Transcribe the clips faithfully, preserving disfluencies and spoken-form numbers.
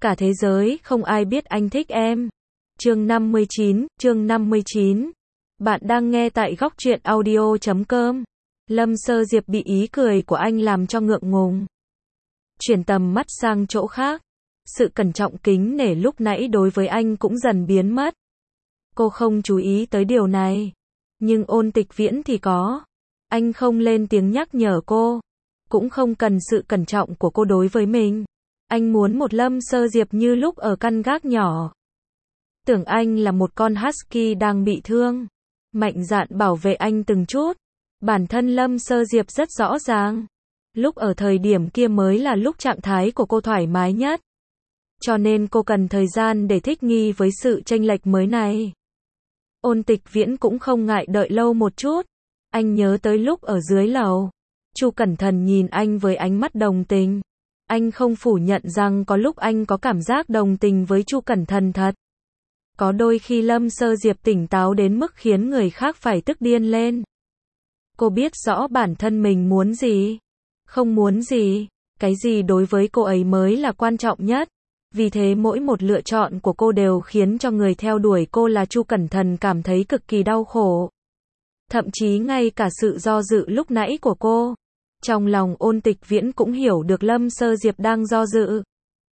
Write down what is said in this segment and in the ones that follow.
Cả thế giới không ai biết anh thích em. Chương năm mươi chín, chương năm mươi chín. Bạn đang nghe tại góc truyện audio chấm com. Lâm Sơ Diệp bị ý cười của anh làm cho ngượng ngùng. Chuyển tầm mắt sang chỗ khác. Sự cẩn trọng kính nể lúc nãy đối với anh cũng dần biến mất. Cô không chú ý tới điều này. Nhưng Ôn Tịch Viễn thì có. Anh không lên tiếng nhắc nhở cô. Cũng không cần sự cẩn trọng của cô đối với mình. Anh muốn một Lâm Sơ Diệp như lúc ở căn gác nhỏ. Tưởng anh là một con husky đang bị thương. Mạnh dạn bảo vệ anh từng chút. Bản thân Lâm Sơ Diệp rất rõ ràng. Lúc ở thời điểm kia mới là lúc trạng thái của cô thoải mái nhất. Cho nên cô cần thời gian để thích nghi với sự chênh lệch mới này. Ôn Tịch Viễn cũng không ngại đợi lâu một chút. Anh nhớ tới lúc ở dưới lầu. Chu Cẩn Thần nhìn anh với ánh mắt đồng tình. Anh không phủ nhận rằng có lúc anh có cảm giác đồng tình với Chu Cẩn Thần thật. Có đôi khi Lâm Sơ Diệp tỉnh táo đến mức khiến người khác phải tức điên lên. Cô biết rõ bản thân mình muốn gì, không muốn gì, cái gì đối với cô ấy mới là quan trọng nhất. Vì thế mỗi một lựa chọn của cô đều khiến cho người theo đuổi cô là Chu Cẩn Thần cảm thấy cực kỳ đau khổ. Thậm chí ngay cả sự do dự lúc nãy của cô. Trong lòng Ôn Tịch Viễn cũng hiểu được Lâm Sơ Diệp đang do dự.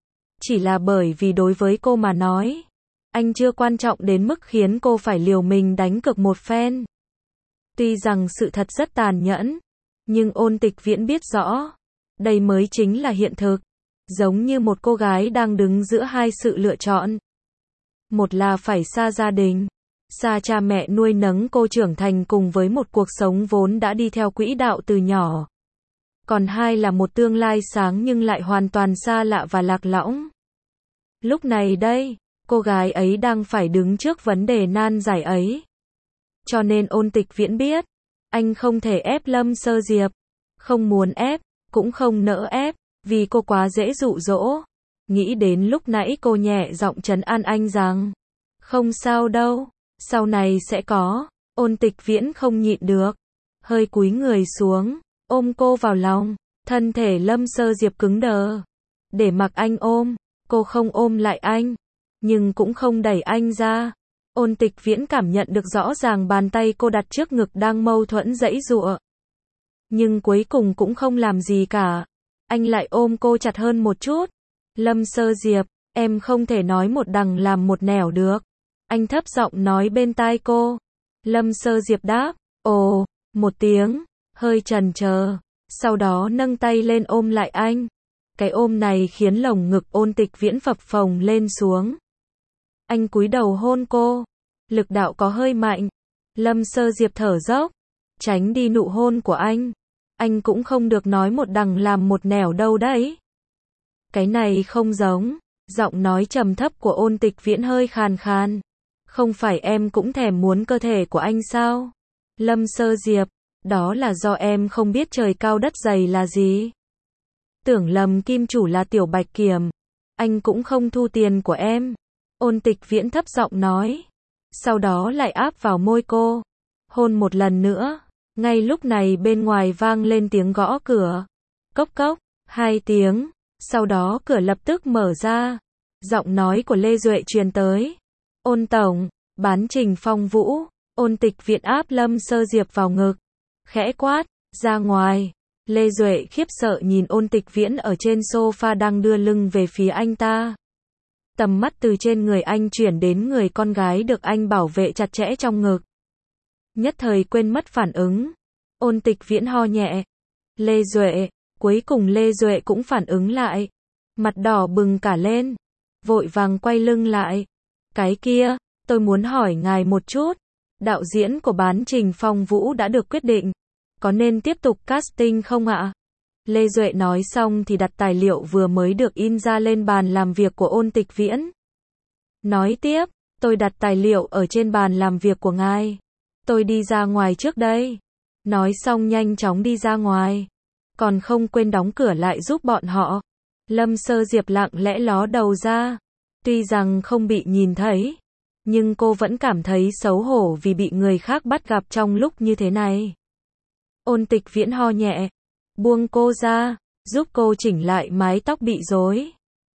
Chỉ là bởi vì đối với cô mà nói, anh chưa quan trọng đến mức khiến cô phải liều mình đánh cược một phen. Tuy rằng sự thật rất tàn nhẫn, nhưng Ôn Tịch Viễn biết rõ, đây mới chính là hiện thực. Giống như một cô gái đang đứng giữa hai sự lựa chọn. Một là phải xa gia đình, xa cha mẹ nuôi nấng cô trưởng thành cùng với một cuộc sống vốn đã đi theo quỹ đạo từ nhỏ. Còn hai là một tương lai sáng nhưng lại hoàn toàn xa lạ và lạc lõng. Lúc này đây, cô gái ấy đang phải đứng trước vấn đề nan giải ấy. Cho nên Ôn Tịch Viễn biết, anh không thể ép Lâm Sơ Diệp. Không muốn ép, cũng không nỡ ép, vì cô quá dễ dụ dỗ. Nghĩ đến lúc nãy cô nhẹ giọng trấn an anh rằng, không sao đâu, sau này sẽ có. Ôn Tịch Viễn không nhịn được, hơi cúi người xuống, ôm cô vào lòng. Thân thể Lâm Sơ Diệp cứng đờ. Để mặc anh ôm, cô không ôm lại anh, nhưng cũng không đẩy anh ra. Ôn Tịch Viễn cảm nhận được rõ ràng bàn tay cô đặt trước ngực đang mâu thuẫn giãy giụa. Nhưng cuối cùng cũng không làm gì cả. Anh lại ôm cô chặt hơn một chút. Lâm Sơ Diệp, em không thể nói một đằng làm một nẻo được. Anh thấp giọng nói bên tai cô. Lâm Sơ Diệp đáp, ồ, một tiếng, hơi chần chờ. Sau đó nâng tay lên ôm lại anh. Cái ôm này khiến lồng ngực Ôn Tịch Viễn phập phồng lên xuống. Anh cúi đầu hôn cô. Lực đạo có hơi mạnh. Lâm Sơ Diệp thở dốc, tránh đi nụ hôn của anh. Anh cũng không được nói một đằng làm một nẻo đâu đấy. Cái này không giống. Giọng nói trầm thấp của Ôn Tịch Viễn hơi khàn khàn. Không phải em cũng thèm muốn cơ thể của anh sao? Lâm Sơ Diệp, đó là do em không biết trời cao đất dày là gì. Tưởng lầm kim chủ là Tiểu Bạch Kiểm. Anh cũng không thu tiền của em. Ôn Tịch Viễn thấp giọng nói. Sau đó lại áp vào môi cô. Hôn một lần nữa. Ngay lúc này bên ngoài vang lên tiếng gõ cửa. Cốc cốc, hai tiếng. Sau đó cửa lập tức mở ra. Giọng nói của Lê Duệ truyền tới. Ôn tổng, bán Trình Phong Vũ. Ôn Tịch Viễn áp Lâm Sơ Diệp vào ngực. Khẽ quát, ra ngoài. Lê Duệ khiếp sợ nhìn Ôn Tịch Viễn ở trên sofa đang đưa lưng về phía anh ta. Tầm mắt từ trên người anh chuyển đến người con gái được anh bảo vệ chặt chẽ trong ngực. Nhất thời quên mất phản ứng. Ôn Tịch Viễn ho nhẹ. Lê Duệ, cuối cùng Lê Duệ cũng phản ứng lại. Mặt đỏ bừng cả lên. Vội vàng quay lưng lại. Cái kia, tôi muốn hỏi ngài một chút. Đạo diễn của bán Trình Phong Vũ đã được quyết định. Có nên tiếp tục casting không ạ? Lê Duệ nói xong thì đặt tài liệu vừa mới được in ra lên bàn làm việc của Ôn Tịch Viễn. Nói tiếp, tôi đặt tài liệu ở trên bàn làm việc của ngài. Tôi đi ra ngoài trước đây. Nói xong nhanh chóng đi ra ngoài. Còn không quên đóng cửa lại giúp bọn họ. Lâm Sơ Diệp lặng lẽ ló đầu ra. Tuy rằng không bị nhìn thấy, nhưng cô vẫn cảm thấy xấu hổ vì bị người khác bắt gặp trong lúc như thế này. Ôn Tịch Viễn ho nhẹ, buông cô ra, giúp cô chỉnh lại mái tóc bị rối.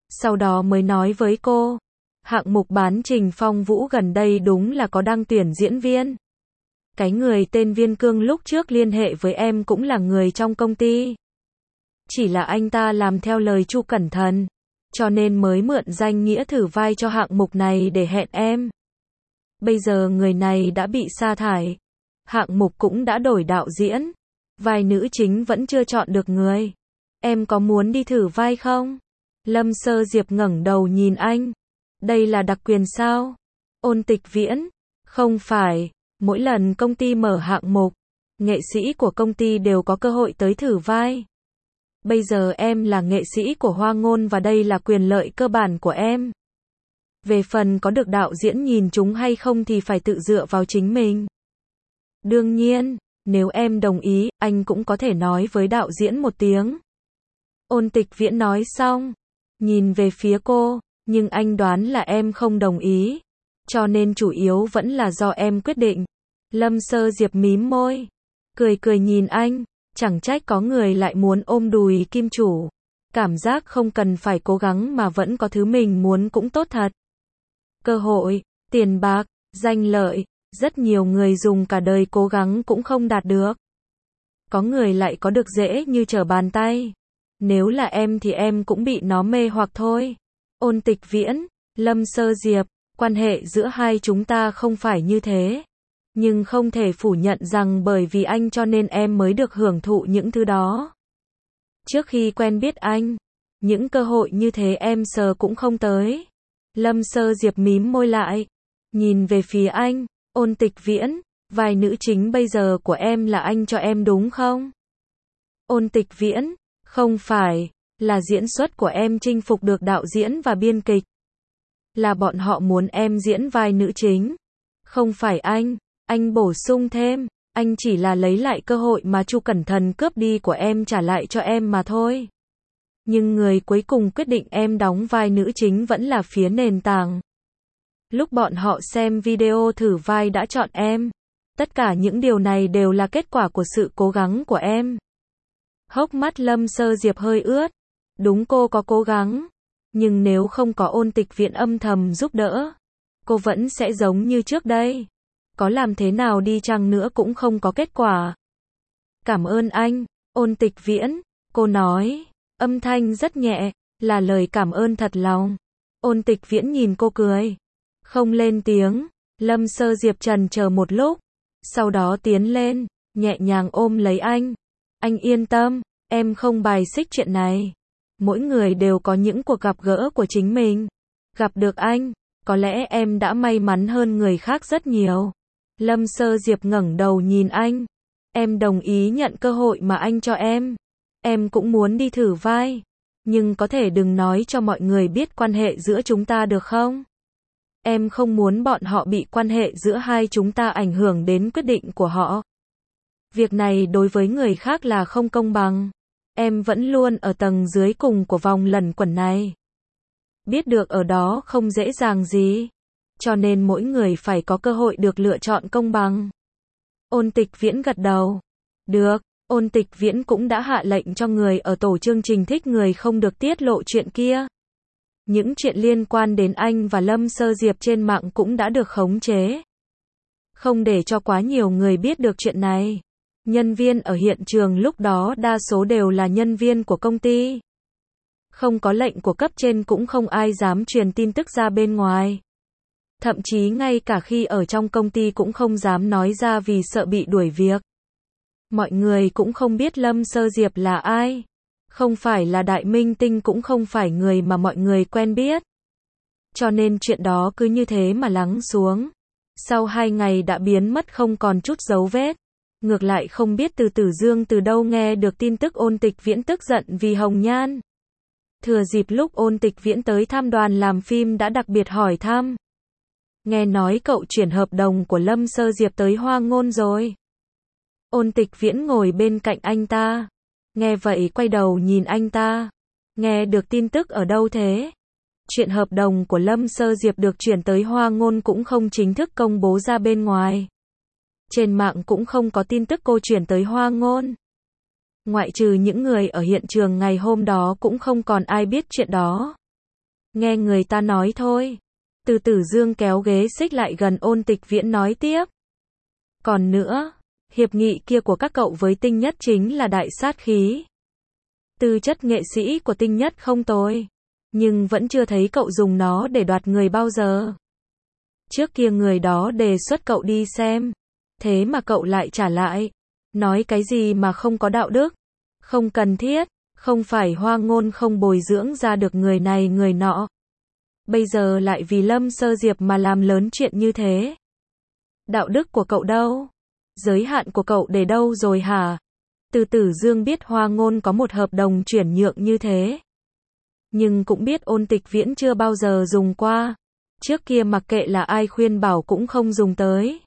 sau đó mới nói với cô. Hạng mục bán Trình Phong Vũ gần đây đúng là có đang tuyển diễn viên. Cái người tên Viên Cương lúc trước liên hệ với em cũng là người trong công ty. Chỉ là anh ta làm theo lời Chu Cẩn Thận, cho nên mới mượn danh nghĩa thử vai cho hạng mục này để hẹn em. Bây giờ người này đã bị sa thải. Hạng mục cũng đã đổi đạo diễn. Vai nữ chính vẫn chưa chọn được người. Em có muốn đi thử vai không? Lâm Sơ Diệp ngẩng đầu nhìn anh. Đây là đặc quyền sao? Ôn Tịch Viễn. Không phải. Mỗi lần công ty mở hạng mục, nghệ sĩ của công ty đều có cơ hội tới thử vai. Bây giờ em là nghệ sĩ của Hoa Ngôn và đây là quyền lợi cơ bản của em. Về phần có được đạo diễn nhìn chúng hay không thì phải tự dựa vào chính mình. Đương nhiên, nếu em đồng ý, anh cũng có thể nói với đạo diễn một tiếng. Ôn Tịch Viễn nói xong, nhìn về phía cô, nhưng anh đoán là em không đồng ý. Cho nên chủ yếu vẫn là do em quyết định. Lâm Sơ Diệp mím môi, cười cười nhìn anh, chẳng trách có người lại muốn ôm đùi kim chủ. Cảm giác không cần phải cố gắng mà vẫn có thứ mình muốn cũng tốt thật. Cơ hội, tiền bạc, danh lợi, rất nhiều người dùng cả đời cố gắng cũng không đạt được. Có người lại có được dễ như trở bàn tay. Nếu là em thì em cũng bị nó mê hoặc thôi. Ôn Tịch Viễn, Lâm Sơ Diệp, quan hệ giữa hai chúng ta không phải như thế. Nhưng không thể phủ nhận rằng bởi vì anh cho nên em mới được hưởng thụ những thứ đó. Trước khi quen biết anh, những cơ hội như thế em sờ cũng không tới. Lâm Sơ Diệp mím môi lại, nhìn về phía anh. Ôn Tịch Viễn, vai nữ chính bây giờ của em là anh cho em đúng không? Ôn Tịch Viễn, không phải, là diễn xuất của em chinh phục được đạo diễn và biên kịch. Là bọn họ muốn em diễn vai nữ chính. Không phải anh. Anh bổ sung thêm, anh chỉ là lấy lại cơ hội mà Chu Cẩn Thận cướp đi của em trả lại cho em mà thôi. Nhưng người cuối cùng quyết định em đóng vai nữ chính vẫn là phía nền tảng. Lúc bọn họ xem video thử vai đã chọn em. Tất cả những điều này đều là kết quả của sự cố gắng của em. Hốc mắt Lâm Sơ Diệp hơi ướt. Đúng, cô có cố gắng. Nhưng nếu không có Ôn Tịch Viễn âm thầm giúp đỡ, cô vẫn sẽ giống như trước đây. Có làm thế nào đi chăng nữa cũng không có kết quả. Cảm ơn anh, Ôn Tịch Viễn, cô nói. Âm thanh rất nhẹ, là lời cảm ơn thật lòng. Ôn Tịch Viễn nhìn cô cười. Không lên tiếng. Lâm Sơ Diệp trần chờ một lúc. Sau đó tiến lên, nhẹ nhàng ôm lấy anh. Anh yên tâm, em không bài xích chuyện này. Mỗi người đều có những cuộc gặp gỡ của chính mình. Gặp được anh, có lẽ em đã may mắn hơn người khác rất nhiều. Lâm Sơ Diệp ngẩng đầu nhìn anh. Em đồng ý nhận cơ hội mà anh cho em. Em cũng muốn đi thử vai. Nhưng có thể đừng nói cho mọi người biết quan hệ giữa chúng ta được không? Em không muốn bọn họ bị quan hệ giữa hai chúng ta ảnh hưởng đến quyết định của họ. Việc này đối với người khác là không công bằng. Em vẫn luôn ở tầng dưới cùng của vòng luẩn quẩn này. Biết được ở đó không dễ dàng gì. Cho nên mỗi người phải có cơ hội được lựa chọn công bằng. Ôn Tịch Viễn gật đầu. Được, Ôn Tịch Viễn cũng đã hạ lệnh cho người ở tổ chương trình thích người không được tiết lộ chuyện kia. Những chuyện liên quan đến anh và Lâm Sơ Diệp trên mạng cũng đã được khống chế. Không để cho quá nhiều người biết được chuyện này. Nhân viên ở hiện trường lúc đó đa số đều là nhân viên của công ty. Không có lệnh của cấp trên cũng không ai dám truyền tin tức ra bên ngoài. Thậm chí ngay cả khi ở trong công ty cũng không dám nói ra vì sợ bị đuổi việc. Mọi người cũng không biết Lâm Sơ Diệp là ai. Không phải là đại minh tinh cũng không phải người mà mọi người quen biết. Cho nên chuyện đó cứ như thế mà lắng xuống. Sau hai ngày đã biến mất không còn chút dấu vết. Ngược lại không biết từ Tử Dương từ đâu nghe được tin tức Ôn Tịch Viễn tức giận vì Hồng Nhan. Thừa dịp lúc Ôn Tịch Viễn tới thăm đoàn làm phim đã đặc biệt hỏi thăm. Nghe nói cậu chuyển hợp đồng của Lâm Sơ Diệp tới Hoa Ngôn rồi. Ôn Tịch Viễn ngồi bên cạnh anh ta. Nghe vậy quay đầu nhìn anh ta. Nghe được tin tức ở đâu thế? Chuyện hợp đồng của Lâm Sơ Diệp được chuyển tới Hoa Ngôn cũng không chính thức công bố ra bên ngoài. Trên mạng cũng không có tin tức cô chuyển tới Hoa Ngôn. Ngoại trừ những người ở hiện trường ngày hôm đó cũng không còn ai biết chuyện đó. Nghe người ta nói thôi. Từ Tử Dương kéo ghế xích lại gần Ôn Tịch Viễn nói tiếp. Còn nữa, hiệp nghị kia của các cậu với Tinh Nhất chính là đại sát khí. Tư chất nghệ sĩ của Tinh Nhất không tồi, nhưng vẫn chưa thấy cậu dùng nó để đoạt người bao giờ. Trước kia người đó đề xuất cậu đi xem, thế mà cậu lại trả lại. Nói cái gì mà không có đạo đức, không cần thiết, không phải Hoa Ngôn không bồi dưỡng ra được người này người nọ. Bây giờ lại vì Lâm Sơ Diệp mà làm lớn chuyện như thế. Đạo đức của cậu đâu? Giới hạn của cậu để đâu rồi hả? Từ Tử Dương biết Hoa Ngôn có một hợp đồng chuyển nhượng như thế, nhưng cũng biết Ôn Tịch Viễn chưa bao giờ dùng qua. Trước kia mặc kệ là ai khuyên bảo cũng không dùng tới.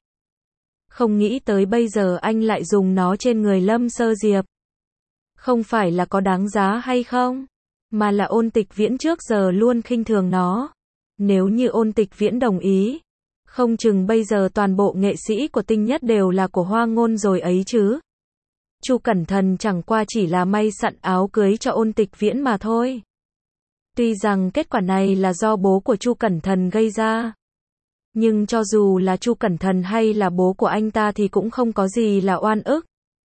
Không nghĩ tới bây giờ anh lại dùng nó trên người Lâm Sơ Diệp. Không phải là có đáng giá hay không, mà là Ôn Tịch Viễn trước giờ luôn khinh thường nó. Nếu như Ôn Tịch Viễn đồng ý, không chừng bây giờ toàn bộ nghệ sĩ của Tinh Nhất đều là của Hoa Ngôn rồi ấy chứ. Chu Cẩn Thần chẳng qua chỉ là may sẵn áo cưới cho Ôn Tịch Viễn mà thôi. Tuy rằng kết quả này là do bố của Chu Cẩn Thần gây ra, nhưng cho dù là Chu Cẩn Thần hay là bố của anh ta thì cũng không có gì là oan ức.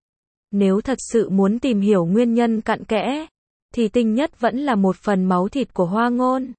Nếu thật sự muốn tìm hiểu nguyên nhân cặn kẽ, thì Tinh Nhất vẫn là một phần máu thịt của Hoa Ngôn.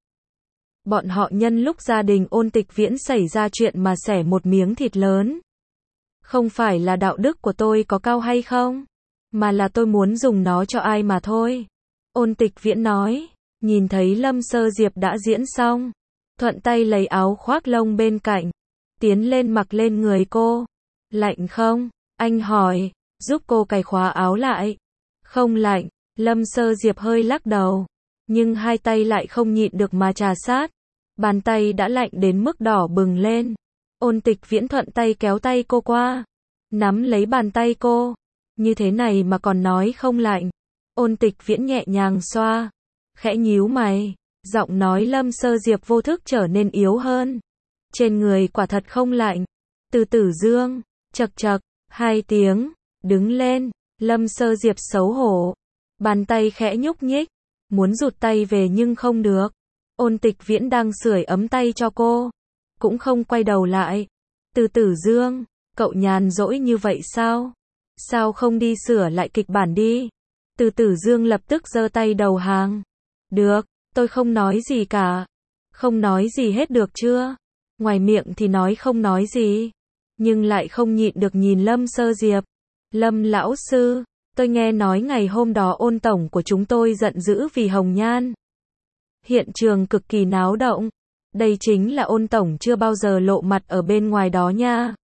Bọn họ nhân lúc gia đình Ôn Tịch Viễn xảy ra chuyện mà xẻ một miếng thịt lớn. Không phải là đạo đức của tôi có cao hay không, mà là tôi muốn dùng nó cho ai mà thôi. Ôn Tịch Viễn nói, nhìn thấy Lâm Sơ Diệp đã diễn xong, thuận tay lấy áo khoác lông bên cạnh, tiến lên mặc lên người cô. Lạnh không? Anh hỏi, giúp cô cài khóa áo lại. Không lạnh, Lâm Sơ Diệp hơi lắc đầu, nhưng hai tay lại không nhịn được mà trà sát. Bàn tay đã lạnh đến mức đỏ bừng lên. Ôn Tịch Viễn thuận tay kéo tay cô qua, nắm lấy bàn tay cô. Như thế này mà còn nói không lạnh. Ôn Tịch Viễn nhẹ nhàng xoa, khẽ nhíu mày, giọng nói Lâm Sơ Diệp vô thức trở nên yếu hơn. Trên người quả thật không lạnh. Từ Tử Dương, chậc chậc, hai tiếng, đứng lên. Lâm Sơ Diệp xấu hổ, bàn tay khẽ nhúc nhích, muốn rụt tay về nhưng không được. Ôn Tịch Viễn đang sưởi ấm tay cho cô, cũng không quay đầu lại. Từ Tử Dương, cậu nhàn rỗi như vậy sao? Sao không đi sửa lại kịch bản đi? Từ Tử Dương lập tức giơ tay đầu hàng. Được, tôi không nói gì cả. Không nói gì hết được chưa? Ngoài miệng thì nói không nói gì, nhưng lại không nhịn được nhìn Lâm Sơ Diệp. Lâm lão sư, tôi nghe nói ngày hôm đó Ôn tổng của chúng tôi giận dữ vì Hồng Nhan. Hiện trường cực kỳ náo động. Đây chính là Ôn tổng chưa bao giờ lộ mặt ở bên ngoài đó nha.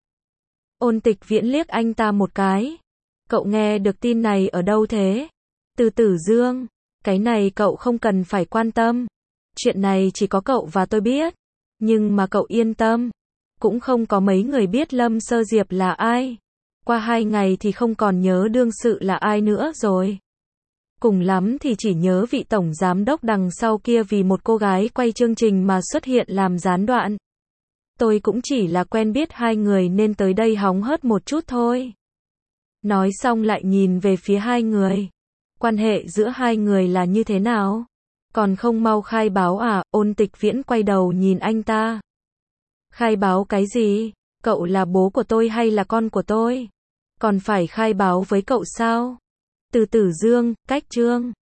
Ôn Tịch Viễn liếc anh ta một cái. Cậu nghe được tin này ở đâu thế? Từ Tử Dương, cái này cậu không cần phải quan tâm. Chuyện này chỉ có cậu và tôi biết. Nhưng mà cậu yên tâm, cũng không có mấy người biết Lâm Sơ Diệp là ai. Qua hai ngày thì không còn nhớ đương sự là ai nữa rồi. Cùng lắm thì chỉ nhớ vị tổng giám đốc đằng sau kia vì một cô gái quay chương trình mà xuất hiện làm gián đoạn. Tôi cũng chỉ là quen biết hai người nên tới đây hóng hớt một chút thôi. Nói xong lại nhìn về phía hai người. Quan hệ giữa hai người là như thế nào? Còn không mau khai báo à? Ôn Tịch Viễn quay đầu nhìn anh ta. Khai báo cái gì? Cậu là bố của tôi hay là con của tôi? Còn phải khai báo với cậu sao? Từ Tử Dương, cách chương.